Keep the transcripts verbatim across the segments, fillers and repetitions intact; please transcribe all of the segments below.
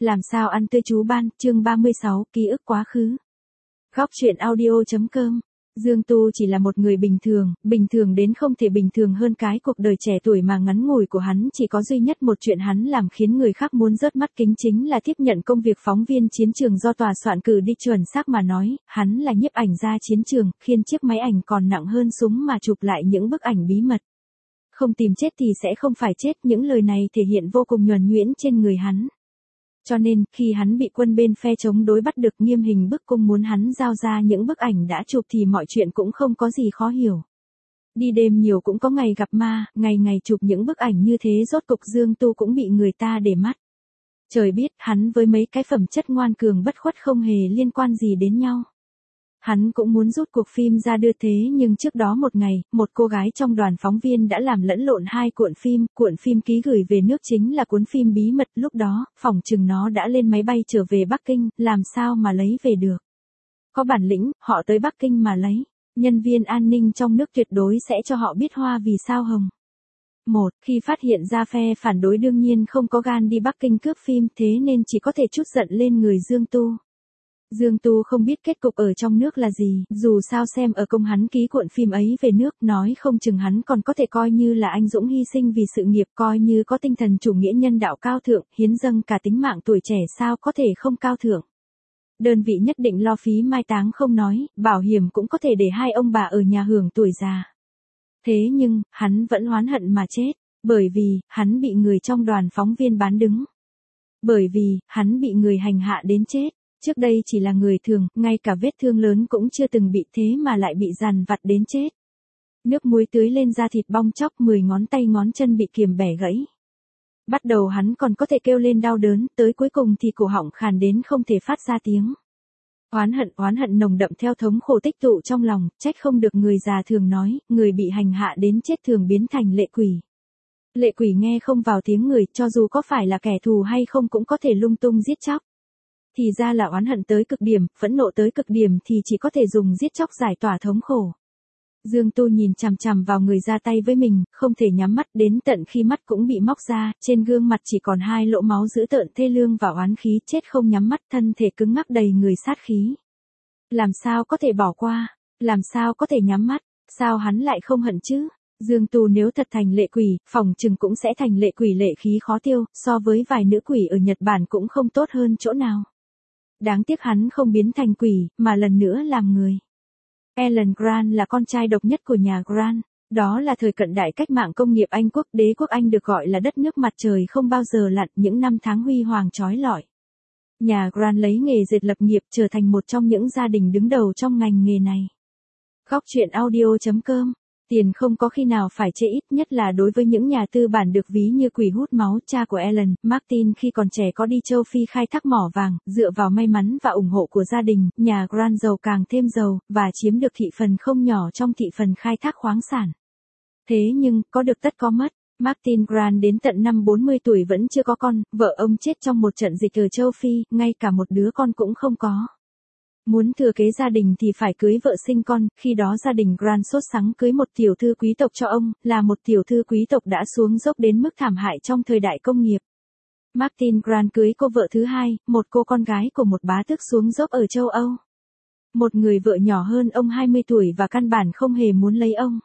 Làm sao ăn tươi chú ban, chương ba mươi sáu, ký ức quá khứ. Góc truyện audio chấm com. Dương Tu chỉ là một người bình thường, bình thường đến không thể bình thường hơn. Cái cuộc đời trẻ tuổi mà ngắn ngủi của hắn chỉ có duy nhất một chuyện hắn làm khiến người khác muốn rớt mắt kính, chính là tiếp nhận công việc phóng viên chiến trường do tòa soạn cử đi. Chuẩn xác mà nói, hắn là nhiếp ảnh gia chiến trường, khiêng chiếc máy ảnh còn nặng hơn súng mà chụp lại những bức ảnh bí mật. Không tìm chết thì sẽ không phải chết, những lời này thể hiện vô cùng nhuần nhuyễn trên người hắn. Cho nên, khi hắn bị quân bên phe chống đối bắt được, nghiêm hình bức cung muốn hắn giao ra những bức ảnh đã chụp thì mọi chuyện cũng không có gì khó hiểu. Đi đêm nhiều cũng có ngày gặp ma, ngày ngày chụp những bức ảnh như thế, rốt cục Dương Tu cũng bị người ta để mắt. Trời biết, hắn với mấy cái phẩm chất ngoan cường bất khuất không hề liên quan gì đến nhau. Hắn cũng muốn rút cuộc phim ra đưa, thế nhưng trước đó một ngày, một cô gái trong đoàn phóng viên đã làm lẫn lộn hai cuộn phim. Cuộn phim ký gửi về nước chính là cuốn phim bí mật, lúc đó, phỏng chừng nó đã lên máy bay trở về Bắc Kinh, làm sao mà lấy về được. Có bản lĩnh, họ tới Bắc Kinh mà lấy. Nhân viên an ninh trong nước tuyệt đối sẽ cho họ biết hoa vì sao hồng. Một, khi phát hiện ra phe phản đối đương nhiên không có gan đi Bắc Kinh cướp phim, thế nên chỉ có thể trút giận lên người Dương Tu. Dương Tu không biết kết cục ở trong nước là gì, dù sao xem ở công hắn ký cuộn phim ấy về nước, nói không chừng hắn còn có thể coi như là anh dũng hy sinh vì sự nghiệp, coi như có tinh thần chủ nghĩa nhân đạo cao thượng, hiến dâng cả tính mạng. Tuổi trẻ sao có thể không cao thượng. Đơn vị nhất định lo phí mai táng không nói, bảo hiểm cũng có thể để hai ông bà ở nhà hưởng tuổi già. Thế nhưng, hắn vẫn oán hận mà chết, bởi vì, hắn bị người trong đoàn phóng viên bán đứng. Bởi vì, hắn bị người hành hạ đến chết. Trước đây chỉ là người thường, ngay cả vết thương lớn cũng chưa từng bị, thế mà lại bị dằn vặt đến chết. Nước muối tưới lên da thịt bong chóc, mười ngón tay ngón chân bị kiềm bẻ gãy. Bắt đầu hắn còn có thể kêu lên đau đớn, tới cuối cùng thì cổ họng khàn đến không thể phát ra tiếng. Oán hận, oán hận nồng đậm theo thống khổ tích tụ trong lòng, trách không được người già thường nói, người bị hành hạ đến chết thường biến thành lệ quỷ. Lệ quỷ nghe không vào tiếng người, cho dù có phải là kẻ thù hay không cũng có thể lung tung giết chóc. Thì ra là oán hận tới cực điểm, phẫn nộ tới cực điểm thì chỉ có thể dùng giết chóc giải tỏa thống khổ. Dương Tu nhìn chằm chằm vào người ra tay với mình, không thể nhắm mắt, đến tận khi mắt cũng bị móc ra, trên gương mặt chỉ còn hai lỗ máu dữ tợn thê lương và oán khí, chết không nhắm mắt, thân thể cứng ngắc đầy người sát khí. Làm sao có thể bỏ qua, làm sao có thể nhắm mắt, sao hắn lại không hận chứ? Dương Tu nếu thật thành lệ quỷ, phỏng chừng cũng sẽ thành lệ quỷ lệ khí khó tiêu, so với vài nữ quỷ ở Nhật Bản cũng không tốt hơn chỗ nào. Đáng tiếc hắn không biến thành quỷ, mà lần nữa làm người. Alan Grant là con trai độc nhất của nhà Grant. Đó là thời cận đại cách mạng công nghiệp Anh quốc, đế quốc Anh được gọi là đất nước mặt trời không bao giờ lặn, những năm tháng huy hoàng chói lọi. Nhà Grant lấy nghề dệt lập nghiệp, trở thành một trong những gia đình đứng đầu trong ngành nghề này. Góc truyện audio chấm com. Tiền không có khi nào phải chê, ít nhất là đối với những nhà tư bản được ví như quỷ hút máu. Cha của Alan, Martin khi còn trẻ có đi châu Phi khai thác mỏ vàng, dựa vào may mắn và ủng hộ của gia đình, nhà Grant giàu càng thêm giàu, và chiếm được thị phần không nhỏ trong thị phần khai thác khoáng sản. Thế nhưng, có được tất có mất. Martin Grant đến tận năm bốn mươi tuổi vẫn chưa có con, vợ ông chết trong một trận dịch ở châu Phi, ngay cả một đứa con cũng không có. Muốn thừa kế gia đình thì phải cưới vợ sinh con, khi đó gia đình Grant sốt sắng cưới một tiểu thư quý tộc cho ông, là một tiểu thư quý tộc đã xuống dốc đến mức thảm hại trong thời đại công nghiệp. Martin Grant cưới cô vợ thứ hai, một cô con gái của một bá tước xuống dốc ở châu Âu. Một người vợ nhỏ hơn ông hai mươi tuổi và căn bản không hề muốn lấy ông.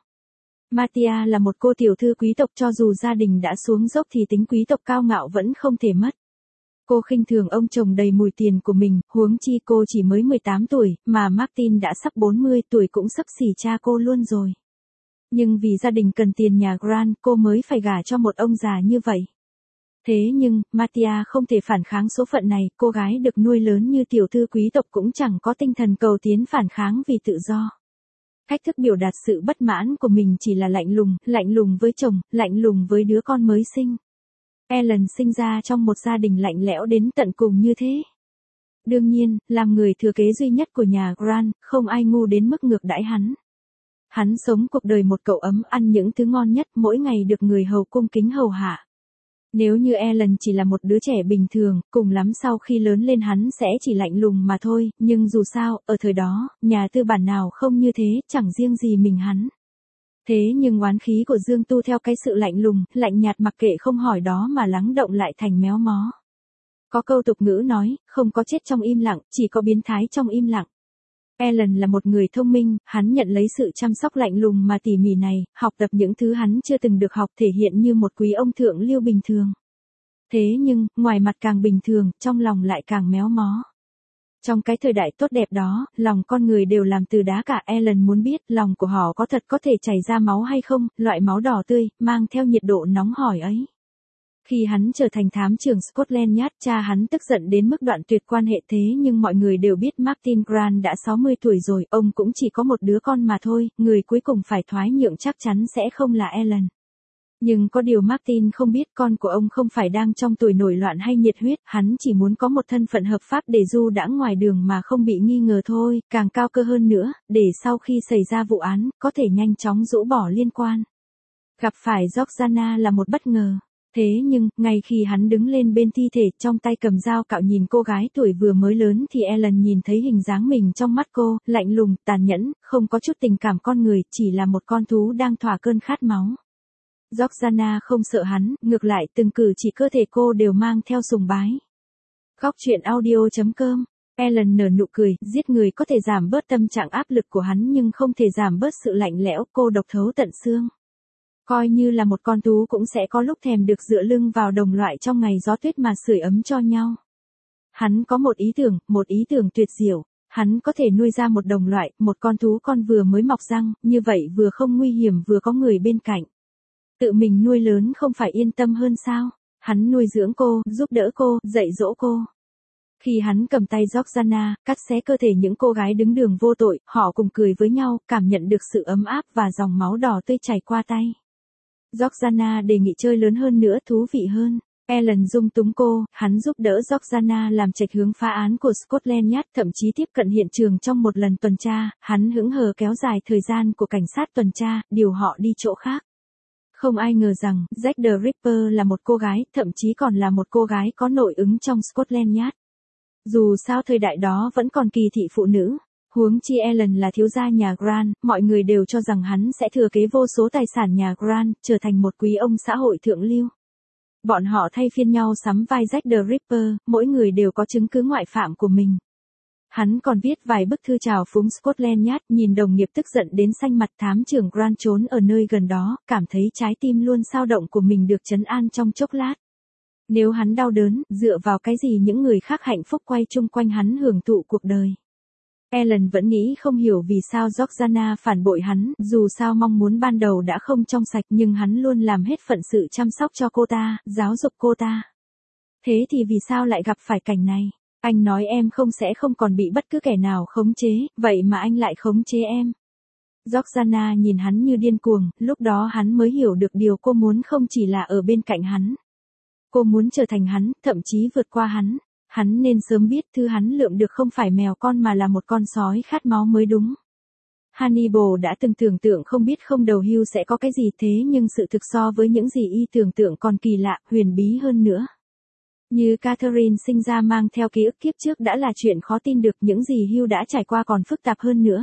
Martia là một cô tiểu thư quý tộc, cho dù gia đình đã xuống dốc thì tính quý tộc cao ngạo vẫn không thể mất. Cô khinh thường ông chồng đầy mùi tiền của mình, huống chi cô chỉ mới mười tám tuổi, mà Martin đã sắp bốn mươi tuổi, cũng xấp xỉ cha cô luôn rồi. Nhưng vì gia đình cần tiền nhà Grant, cô mới phải gả cho một ông già như vậy. Thế nhưng, Martia không thể phản kháng số phận này, cô gái được nuôi lớn như tiểu thư quý tộc cũng chẳng có tinh thần cầu tiến phản kháng vì tự do. Cách thức biểu đạt sự bất mãn của mình chỉ là lạnh lùng, lạnh lùng với chồng, lạnh lùng với đứa con mới sinh. Alan sinh ra trong một gia đình lạnh lẽo đến tận cùng như thế. Đương nhiên, làm người thừa kế duy nhất của nhà Grant, không ai ngu đến mức ngược đãi hắn. Hắn sống cuộc đời một cậu ấm, ăn những thứ ngon nhất, mỗi ngày được người hầu cung kính hầu hạ. Nếu như Alan chỉ là một đứa trẻ bình thường, cùng lắm sau khi lớn lên hắn sẽ chỉ lạnh lùng mà thôi, nhưng dù sao, ở thời đó, nhà tư bản nào không như thế, chẳng riêng gì mình hắn. Thế nhưng oán khí của Dương Tu theo cái sự lạnh lùng, lạnh nhạt mặc kệ không hỏi đó mà lắng động lại thành méo mó. Có câu tục ngữ nói, không có chết trong im lặng, chỉ có biến thái trong im lặng. Alan là một người thông minh, hắn nhận lấy sự chăm sóc lạnh lùng mà tỉ mỉ này, học tập những thứ hắn chưa từng được học thể hiện như một quý ông thượng lưu bình thường. Thế nhưng, ngoài mặt càng bình thường, trong lòng lại càng méo mó. Trong cái thời đại tốt đẹp đó, lòng con người đều làm từ đá cả. Alan muốn biết lòng của họ có thật có thể chảy ra máu hay không, loại máu đỏ tươi, mang theo nhiệt độ nóng hổi ấy. Khi hắn trở thành thám trưởng Scotland Yard, cha hắn tức giận đến mức đoạn tuyệt quan hệ thế nhưng mọi người đều biết Martin Grant đã sáu mươi tuổi rồi, ông cũng chỉ có một đứa con mà thôi, người cuối cùng phải thoái nhượng chắc chắn sẽ không là Alan. Nhưng có điều Martin không biết con của ông không phải đang trong tuổi nổi loạn hay nhiệt huyết, hắn chỉ muốn có một thân phận hợp pháp để du đãng ngoài đường mà không bị nghi ngờ thôi, càng cao cơ hơn nữa, để sau khi xảy ra vụ án, có thể nhanh chóng rũ bỏ liên quan. Gặp phải Georgiana là một bất ngờ. Thế nhưng, ngay khi hắn đứng lên bên thi thể, trong tay cầm dao cạo nhìn cô gái tuổi vừa mới lớn thì Alan nhìn thấy hình dáng mình trong mắt cô, lạnh lùng, tàn nhẫn, không có chút tình cảm con người, chỉ là một con thú đang thỏa cơn khát máu. Georgiana không sợ hắn, ngược lại từng cử chỉ cơ thể cô đều mang theo sùng bái. Góc truyện audio chấm com. Alan nở nụ cười, giết người có thể giảm bớt tâm trạng áp lực của hắn nhưng không thể giảm bớt sự lạnh lẽo, cô độc thấu tận xương. Coi như là một con thú cũng sẽ có lúc thèm được dựa lưng vào đồng loại trong ngày gió tuyết mà sưởi ấm cho nhau. Hắn có một ý tưởng, một ý tưởng tuyệt diệu. Hắn có thể nuôi ra một đồng loại, một con thú con vừa mới mọc răng, như vậy vừa không nguy hiểm vừa có người bên cạnh. Tự mình nuôi lớn không phải yên tâm hơn sao? Hắn nuôi dưỡng cô, giúp đỡ cô, dạy dỗ cô. Khi hắn cầm tay Georgiana, cắt xé cơ thể những cô gái đứng đường vô tội, họ cùng cười với nhau, cảm nhận được sự ấm áp và dòng máu đỏ tươi chảy qua tay. Georgiana đề nghị chơi lớn hơn nữa, thú vị hơn. Alan dung túng cô, hắn giúp đỡ Georgiana làm trạch hướng phá án của Scotland Yard, thậm chí tiếp cận hiện trường trong một lần tuần tra, hắn hững hờ kéo dài thời gian của cảnh sát tuần tra, điều họ đi chỗ khác. Không ai ngờ rằng, Jack the Ripper là một cô gái, thậm chí còn là một cô gái có nội ứng trong Scotland Yard. Dù sao thời đại đó vẫn còn kỳ thị phụ nữ. Huống chi Alan là thiếu gia nhà Grant, mọi người đều cho rằng hắn sẽ thừa kế vô số tài sản nhà Grant, trở thành một quý ông xã hội thượng lưu. Bọn họ thay phiên nhau sắm vai Jack the Ripper, mỗi người đều có chứng cứ ngoại phạm của mình. Hắn còn viết vài bức thư chào phúng Scotland Yard, nhìn đồng nghiệp tức giận đến xanh mặt. Thám trưởng Grant trốn ở nơi gần đó, cảm thấy trái tim luôn xao động của mình được trấn an trong chốc lát. Nếu hắn đau đớn, dựa vào cái gì những người khác hạnh phúc quay chung quanh hắn hưởng thụ cuộc đời. Alan vẫn nghĩ không hiểu vì sao Georgiana phản bội hắn, dù sao mong muốn ban đầu đã không trong sạch nhưng hắn luôn làm hết phận sự chăm sóc cho cô ta, giáo dục cô ta. Thế thì vì sao lại gặp phải cảnh này? Anh nói em không sẽ không còn bị bất cứ kẻ nào khống chế, vậy mà anh lại khống chế em. Georgiana nhìn hắn như điên cuồng, lúc đó hắn mới hiểu được điều cô muốn không chỉ là ở bên cạnh hắn. Cô muốn trở thành hắn, thậm chí vượt qua hắn. Hắn nên sớm biết thứ hắn lượm được không phải mèo con mà là một con sói khát máu mới đúng. Hannibal đã từng tưởng tượng không biết không đầu hưu sẽ có cái gì thế nhưng sự thực so với những gì y tưởng tượng còn kỳ lạ, huyền bí hơn nữa. Như Catherine sinh ra mang theo ký ức kiếp trước đã là chuyện khó tin được, những gì Hugh đã trải qua còn phức tạp hơn nữa.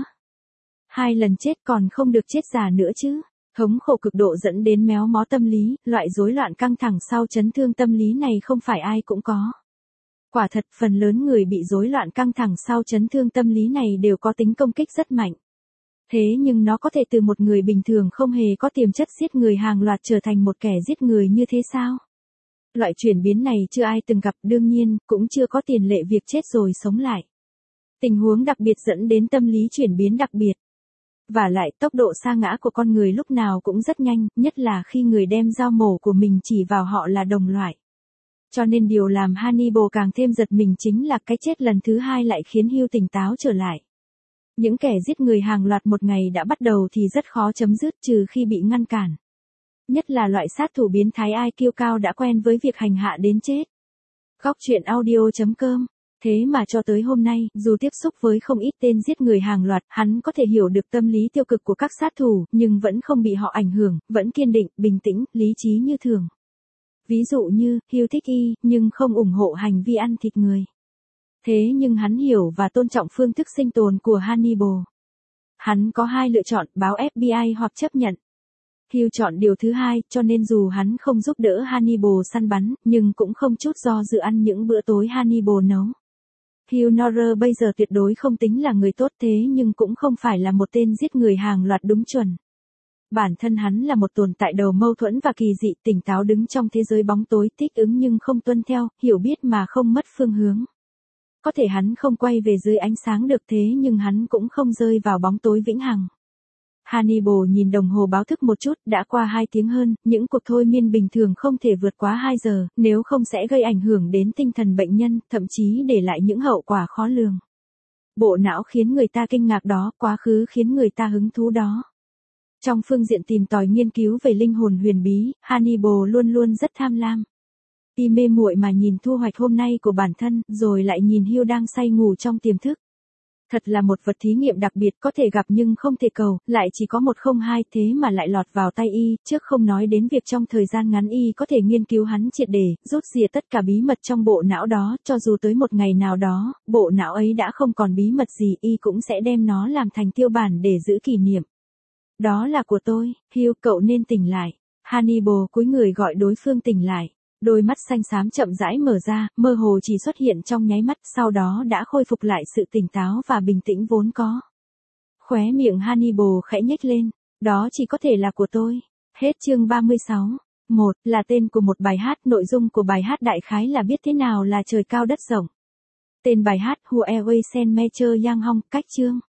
Hai lần chết còn không được chết già nữa chứ. Thống khổ cực độ dẫn đến méo mó tâm lý, loại rối loạn căng thẳng sau chấn thương tâm lý này không phải ai cũng có. Quả thật, phần lớn người bị rối loạn căng thẳng sau chấn thương tâm lý này đều có tính công kích rất mạnh. Thế nhưng nó có thể từ một người bình thường không hề có tiềm chất giết người hàng loạt trở thành một kẻ giết người như thế sao? Loại chuyển biến này chưa ai từng gặp, đương nhiên, cũng chưa có tiền lệ việc chết rồi sống lại. Tình huống đặc biệt dẫn đến tâm lý chuyển biến đặc biệt. Và lại, tốc độ sa ngã của con người lúc nào cũng rất nhanh, nhất là khi người đem dao mổ của mình chỉ vào họ là đồng loại. Cho nên điều làm Hannibal càng thêm giật mình chính là cái chết lần thứ hai lại khiến Hugh tỉnh táo trở lại. Những kẻ giết người hàng loạt một ngày đã bắt đầu thì rất khó chấm dứt trừ khi bị ngăn cản. Nhất là loại sát thủ biến thái i kiu cao đã quen với việc hành hạ đến chết. Góc truyện audio chấm com. Thế mà cho tới hôm nay, dù tiếp xúc với không ít tên giết người hàng loạt, hắn có thể hiểu được tâm lý tiêu cực của các sát thủ, nhưng vẫn không bị họ ảnh hưởng, vẫn kiên định, bình tĩnh, lý trí như thường. Ví dụ như, Hugh thích y, nhưng không ủng hộ hành vi ăn thịt người. Thế nhưng hắn hiểu và tôn trọng phương thức sinh tồn của Hannibal. Hắn có hai lựa chọn, báo ép bê i hoặc chấp nhận. Hugh chọn điều thứ hai, cho nên dù hắn không giúp đỡ Hannibal săn bắn, nhưng cũng không chút do dự ăn những bữa tối Hannibal nấu. Hugh Norrer bây giờ tuyệt đối không tính là người tốt thế nhưng cũng không phải là một tên giết người hàng loạt đúng chuẩn. Bản thân hắn là một tồn tại đầu mâu thuẫn và kỳ dị, tỉnh táo đứng trong thế giới bóng tối, thích ứng nhưng không tuân theo, hiểu biết mà không mất phương hướng. Có thể hắn không quay về dưới ánh sáng được thế nhưng hắn cũng không rơi vào bóng tối vĩnh hằng. Hannibal nhìn đồng hồ báo thức một chút, đã qua hai tiếng hơn, những cuộc thôi miên bình thường không thể vượt quá hai giờ, nếu không sẽ gây ảnh hưởng đến tinh thần bệnh nhân, thậm chí để lại những hậu quả khó lường. Bộ não khiến người ta kinh ngạc đó, quá khứ khiến người ta hứng thú đó. Trong phương diện tìm tòi nghiên cứu về linh hồn huyền bí, Hannibal luôn luôn rất tham lam. Y mê muội mà nhìn thu hoạch hôm nay của bản thân, rồi lại nhìn Hugh đang say ngủ trong tiềm thức. Thật là một vật thí nghiệm đặc biệt, có thể gặp nhưng không thể cầu, lại chỉ có một không hai, thế mà lại lọt vào tay y, trước không nói đến việc trong thời gian ngắn y có thể nghiên cứu hắn triệt để, rút rìa tất cả bí mật trong bộ não đó, cho dù tới một ngày nào đó, bộ não ấy đã không còn bí mật gì, y cũng sẽ đem nó làm thành tiêu bản để giữ kỷ niệm. Đó là của tôi, Hugh, cậu nên tỉnh lại. Hannibal cúi người gọi đối phương tỉnh lại. Đôi mắt xanh xám chậm rãi mở ra, mơ hồ chỉ xuất hiện trong nháy mắt, sau đó đã khôi phục lại sự tỉnh táo và bình tĩnh vốn có. Khóe miệng Hannibal khẽ nhếch lên, đó chỉ có thể là của tôi. Hết chương ba mươi sáu. một. Là tên của một bài hát, nội dung của bài hát đại khái là biết thế nào là trời cao đất rộng. Tên bài hát Whoever Sent Me Chơ Yang Hong, cách chương.